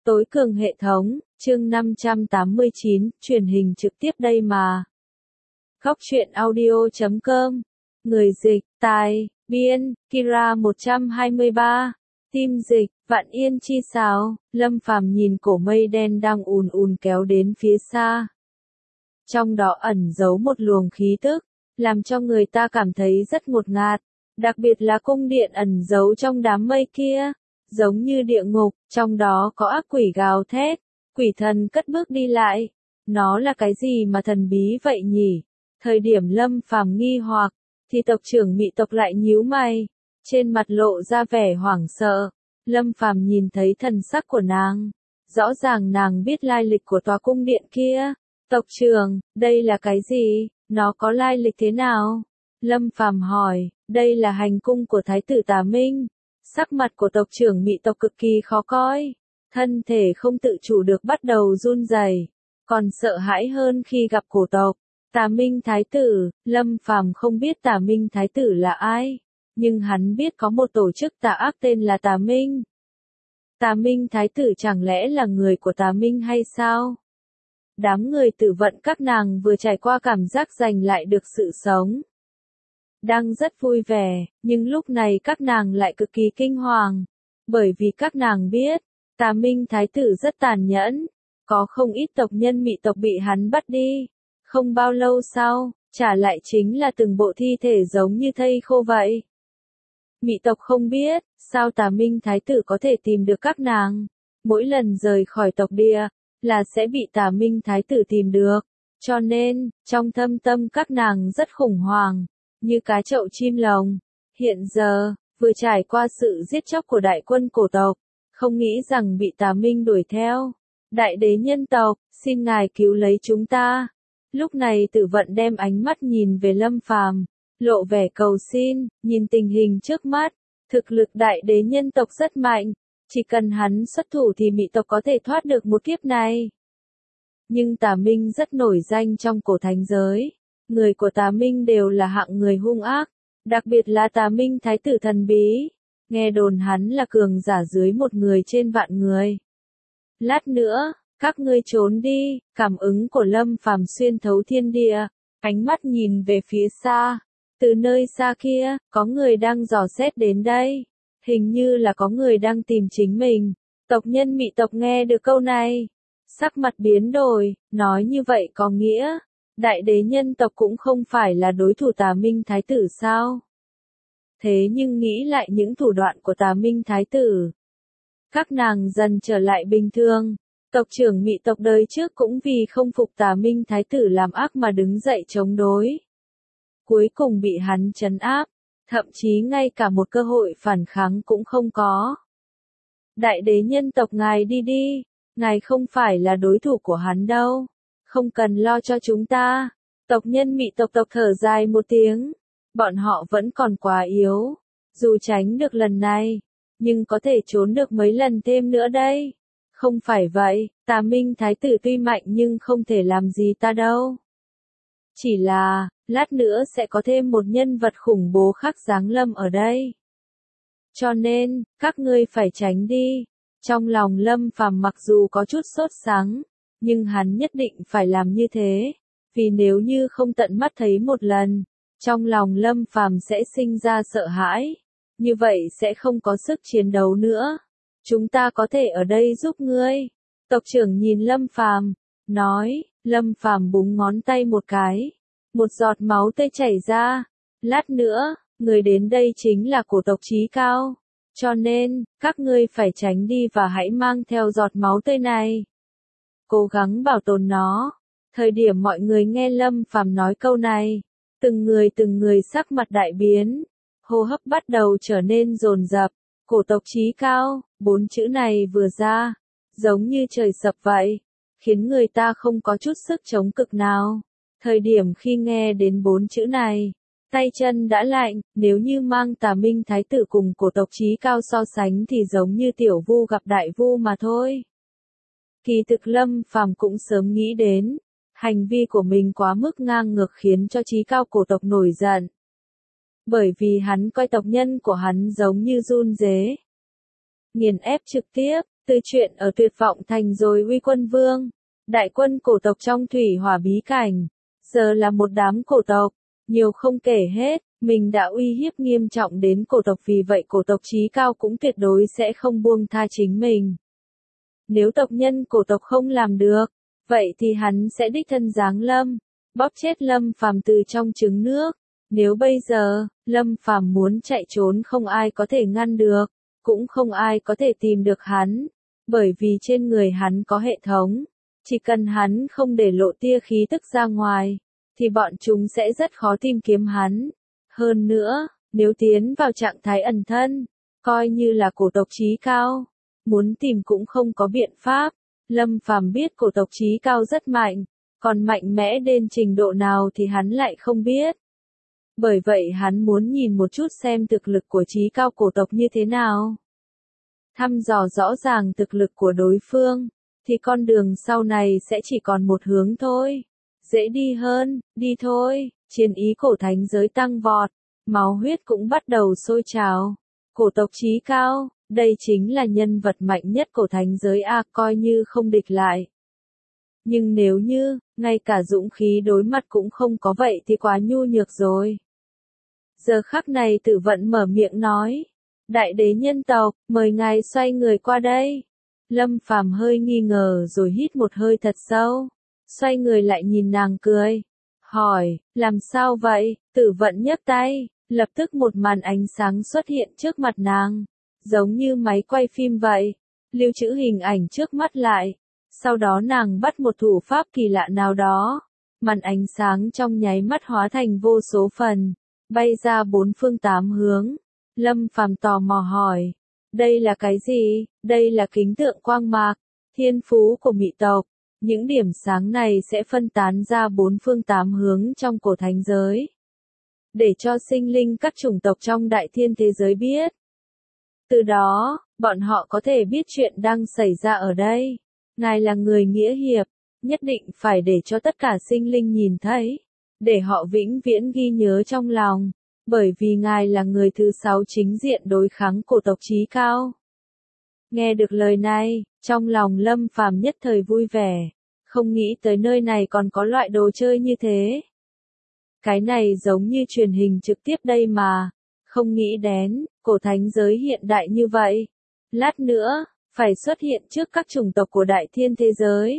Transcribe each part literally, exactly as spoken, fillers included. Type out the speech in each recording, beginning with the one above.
Tối cường hệ thống, chương năm trăm tám mươi chín, truyền hình trực tiếp đây mà. Góc truyện audio chấm com. Người dịch, tài, biên, Kira một trăm hai mươi ba. Tim dịch, Vạn Yên chi sáo. Lâm Phàm nhìn cổ mây đen đang ùn ùn kéo đến phía xa. Trong đó ẩn giấu một luồng khí tức, làm cho người ta cảm thấy rất ngột ngạt. Đặc biệt là cung điện ẩn giấu trong đám mây kia, giống như địa ngục, trong đó có ác quỷ gào thét, quỷ thần cất bước đi lại. Nó là cái gì mà thần bí vậy nhỉ? Thời điểm Lâm Phàm nghi hoặc, thì tộc trưởng Mị tộc lại nhíu mày, trên mặt lộ ra vẻ hoảng sợ. Lâm Phàm nhìn thấy thần sắc của nàng, rõ ràng nàng biết lai lịch của tòa cung điện kia. Tộc trưởng, đây là cái gì? Nó có lai lịch thế nào? Lâm Phàm hỏi, đây là hành cung của Thái tử Tà Minh. Sắc mặt của tộc trưởng Mị tộc cực kỳ khó coi, thân thể không tự chủ được bắt đầu run rẩy, còn sợ hãi hơn khi gặp cổ tộc. Tà Minh Thái tử, Lâm Phàm không biết Tà Minh Thái tử là ai, nhưng hắn biết có một tổ chức tà ác tên là Tà Minh. Tà Minh Thái tử chẳng lẽ là người của Tà Minh hay sao? Đám người tử vận các nàng vừa trải qua cảm giác giành lại được sự sống, đang rất vui vẻ, nhưng lúc này các nàng lại cực kỳ kinh hoàng, bởi vì các nàng biết, Tà Minh Thái tử rất tàn nhẫn, có không ít tộc nhân Mị tộc bị hắn bắt đi, không bao lâu sau, trả lại chính là từng bộ thi thể giống như thây khô vậy. Mị tộc không biết, sao Tà Minh Thái tử có thể tìm được các nàng, mỗi lần rời khỏi tộc địa, là sẽ bị Tà Minh Thái tử tìm được, cho nên, trong thâm tâm các nàng rất khủng hoảng, như cá chậu chim lồng. Hiện giờ, vừa trải qua sự giết chóc của đại quân cổ tộc, không nghĩ rằng bị Tà Minh đuổi theo. Đại đế nhân tộc, xin ngài cứu lấy chúng ta. Lúc này Tử Vận đem ánh mắt nhìn về Lâm Phàm, lộ vẻ cầu xin, nhìn tình hình trước mắt, thực lực đại đế nhân tộc rất mạnh, chỉ cần hắn xuất thủ thì Mị tộc có thể thoát được một kiếp này. Nhưng Tà Minh rất nổi danh trong cổ thánh giới. Người của Tà Minh đều là hạng người hung ác, đặc biệt là Tà Minh Thái tử thần bí. Nghe đồn hắn là cường giả dưới một người trên vạn người. Lát nữa, các ngươi trốn đi, cảm ứng của Lâm Phàm xuyên thấu thiên địa, ánh mắt nhìn về phía xa. Từ nơi xa kia, có người đang dò xét đến đây. Hình như là có người đang tìm chính mình. Tộc nhân Mị tộc nghe được câu này, sắc mặt biến đổi, nói như vậy có nghĩa, đại đế nhân tộc cũng không phải là đối thủ Tà Minh Thái tử sao? Thế nhưng nghĩ lại những thủ đoạn của Tà Minh Thái tử, các nàng dần trở lại bình thường. Tộc trưởng Mị tộc đời trước cũng vì không phục Tà Minh Thái tử làm ác mà đứng dậy chống đối. Cuối cùng bị hắn trấn áp, thậm chí ngay cả một cơ hội phản kháng cũng không có. Đại đế nhân tộc ngài đi đi, ngài không phải là đối thủ của hắn đâu. Không cần lo cho chúng ta. Tộc nhân Mị tộc tộc thở dài một tiếng. Bọn họ vẫn còn quá yếu. Dù tránh được lần này, nhưng có thể trốn được mấy lần thêm nữa đây. Không phải vậy, Tà Minh Thái tử tuy mạnh nhưng không thể làm gì ta đâu. Chỉ là, lát nữa sẽ có thêm một nhân vật khủng bố khác giáng lâm ở đây. Cho nên, các ngươi phải tránh đi. Trong lòng Lâm Phàm mặc dù có chút sốt sắng, nhưng hắn nhất định phải làm như thế, vì nếu như không tận mắt thấy một lần, trong lòng Lâm Phàm sẽ sinh ra sợ hãi, như vậy sẽ không có sức chiến đấu nữa. Chúng ta có thể ở đây giúp ngươi. Tộc trưởng nhìn Lâm Phàm, nói. Lâm Phàm búng ngón tay một cái, một giọt máu tươi chảy ra. Lát nữa, người đến đây chính là cổ tộc Chí Cao, cho nên, các ngươi phải tránh đi và hãy mang theo giọt máu tươi này, cố gắng bảo tồn nó. Thời điểm mọi người nghe Lâm Phàm nói câu này, từng người từng người sắc mặt đại biến, hô hấp bắt đầu trở nên dồn dập. Cổ tộc Chí Cao, bốn chữ này vừa ra, giống như trời sập vậy, khiến người ta không có chút sức chống cự nào. Thời điểm khi nghe đến bốn chữ này, tay chân đã lạnh. Nếu như mang Tà Minh Thái tử cùng cổ tộc Chí Cao so sánh thì giống như tiểu vu gặp đại vu mà thôi. Kỳ thực Lâm Phàm cũng sớm nghĩ đến, hành vi của mình quá mức ngang ngược khiến cho Chí Cao cổ tộc nổi giận. Bởi vì hắn coi tộc nhân của hắn giống như run rế, nghiền ép trực tiếp, Từ chuyện ở Tuyệt Vọng Thành rồi Uy Quân Vương, đại quân cổ tộc trong thủy hỏa bí cảnh, giờ là một đám cổ tộc, nhiều không kể hết, mình đã uy hiếp nghiêm trọng đến cổ tộc, vì vậy cổ tộc chí cao cũng tuyệt đối sẽ không buông tha chính mình. Nếu tộc nhân cổ tộc không làm được, vậy thì hắn sẽ đích thân giáng lâm, bóp chết Lâm Phàm từ trong trứng nước. Nếu bây giờ, Lâm Phàm muốn chạy trốn không ai có thể ngăn được, cũng không ai có thể tìm được hắn, bởi vì trên người hắn có hệ thống, chỉ cần hắn không để lộ tia khí tức ra ngoài, thì bọn chúng sẽ rất khó tìm kiếm hắn. Hơn nữa, nếu tiến vào trạng thái ẩn thân, coi như là cổ tộc chí cao, muốn tìm cũng không có biện pháp. Lâm Phàm biết cổ tộc chí cao rất mạnh, còn mạnh mẽ đến trình độ nào thì hắn lại không biết. Bởi vậy hắn muốn nhìn một chút xem thực lực của chí cao cổ tộc như thế nào. Thăm dò rõ ràng thực lực của đối phương, thì con đường sau này sẽ chỉ còn một hướng thôi. Dễ đi hơn, đi thôi, chiến ý cổ thánh giới tăng vọt, máu huyết cũng bắt đầu sôi trào. Cổ tộc chí cao, đây chính là nhân vật mạnh nhất cổ thánh giới A, coi như không địch lại. Nhưng nếu như, ngay cả dũng khí đối mặt cũng không có vậy thì quá nhu nhược rồi. Giờ khắc này Tử Vận mở miệng nói, đại đế nhân tộc, mời ngài xoay người qua đây. Lâm Phàm hơi nghi ngờ rồi hít một hơi thật sâu, xoay người lại nhìn nàng cười, hỏi, làm sao vậy? Tử Vận nhấc tay, lập tức một màn ánh sáng xuất hiện trước mặt nàng, giống như máy quay phim vậy, lưu trữ hình ảnh trước mắt lại. Sau đó nàng bắt một thủ pháp kỳ lạ nào đó, màn ánh sáng trong nháy mắt hóa thành vô số phần, bay ra bốn phương tám hướng. Lâm Phàm tò mò hỏi, đây là cái gì? Đây là kính tượng quang mạc, thiên phú của mị tộc. Những điểm sáng này sẽ phân tán ra bốn phương tám hướng trong cổ thánh giới, để cho sinh linh các chủng tộc trong đại thiên thế giới biết. Từ đó, bọn họ có thể biết chuyện đang xảy ra ở đây. Ngài là người nghĩa hiệp, nhất định phải để cho tất cả sinh linh nhìn thấy, để họ vĩnh viễn ghi nhớ trong lòng, bởi vì ngài là người thứ sáu chính diện đối kháng cổ tộc chí cao. Nghe được lời này, trong lòng Lâm Phàm nhất thời vui vẻ, không nghĩ tới nơi này còn có loại đồ chơi như thế. Cái này giống như truyền hình trực tiếp đây mà, không nghĩ đến, cổ thánh giới hiện đại như vậy. Lát nữa, phải xuất hiện trước các chủng tộc của đại thiên thế giới.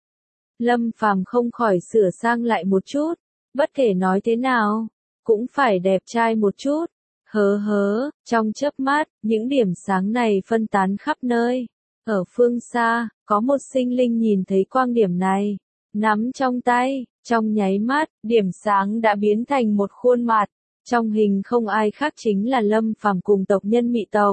Lâm Phàm không khỏi sửa sang lại một chút, bất kể nói thế nào, cũng phải đẹp trai một chút. Hớ hớ, trong chớp mắt, những điểm sáng này phân tán khắp nơi. Ở phương xa, có một sinh linh nhìn thấy quang điểm này, nắm trong tay, trong nháy mắt, điểm sáng đã biến thành một khuôn mặt. Trong hình không ai khác chính là Lâm Phàm cùng tộc nhân mị tộc.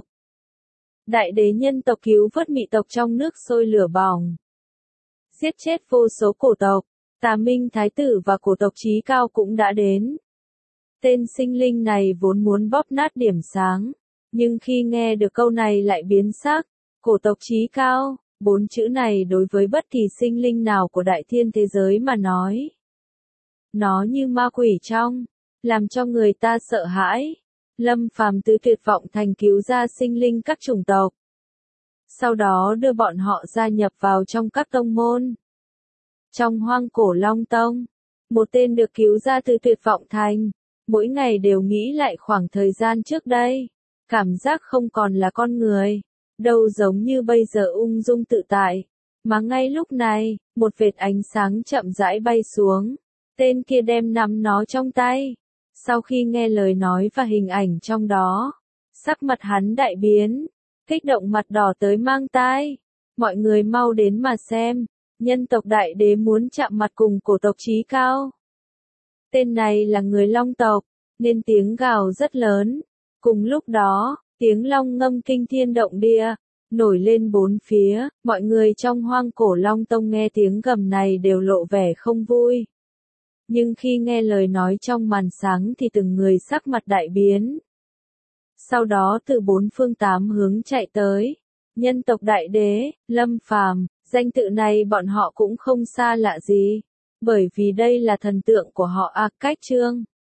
Đại đế nhân tộc cứu vớt mị tộc trong nước sôi lửa bỏng, giết chết vô số cổ tộc. Tà Minh Thái tử và cổ tộc chí cao cũng đã đến. Tên sinh linh này vốn muốn bóp nát điểm sáng, nhưng khi nghe được câu này lại biến sắc. Cổ tộc chí cao, bốn chữ này đối với bất kỳ sinh linh nào của đại thiên thế giới mà nói, nó như ma quỷ trong, làm cho người ta sợ hãi. Lâm Phàm từ Tuyệt Vọng Thành cứu ra sinh linh các chủng tộc, sau đó đưa bọn họ gia nhập vào trong các tông môn. Trong Hoang Cổ Long Tông, một tên được cứu ra từ Tuyệt Vọng Thành, mỗi ngày đều nghĩ lại khoảng thời gian trước đây, cảm giác không còn là con người, đâu giống như bây giờ ung dung tự tại, mà ngay lúc này, một vệt ánh sáng chậm rãi bay xuống, tên kia đem nắm nó trong tay. Sau khi nghe lời nói và hình ảnh trong đó, sắc mặt hắn đại biến, kích động mặt đỏ tới mang tai. Mọi người mau đến mà xem, nhân tộc đại đế muốn chạm mặt cùng cổ tộc chí cao. Tên này là người Long tộc, nên tiếng gào rất lớn. Cùng lúc đó, tiếng long ngâm kinh thiên động địa, nổi lên bốn phía, mọi người trong Hoang Cổ Long Tông nghe tiếng gầm này đều lộ vẻ không vui. Nhưng khi nghe lời nói trong màn sáng thì từng người sắc mặt đại biến. Sau đó từ bốn phương tám hướng chạy tới. Nhân tộc đại đế, Lâm Phàm, danh tự này bọn họ cũng không xa lạ gì. Bởi vì đây là thần tượng của họ A Cách Trương.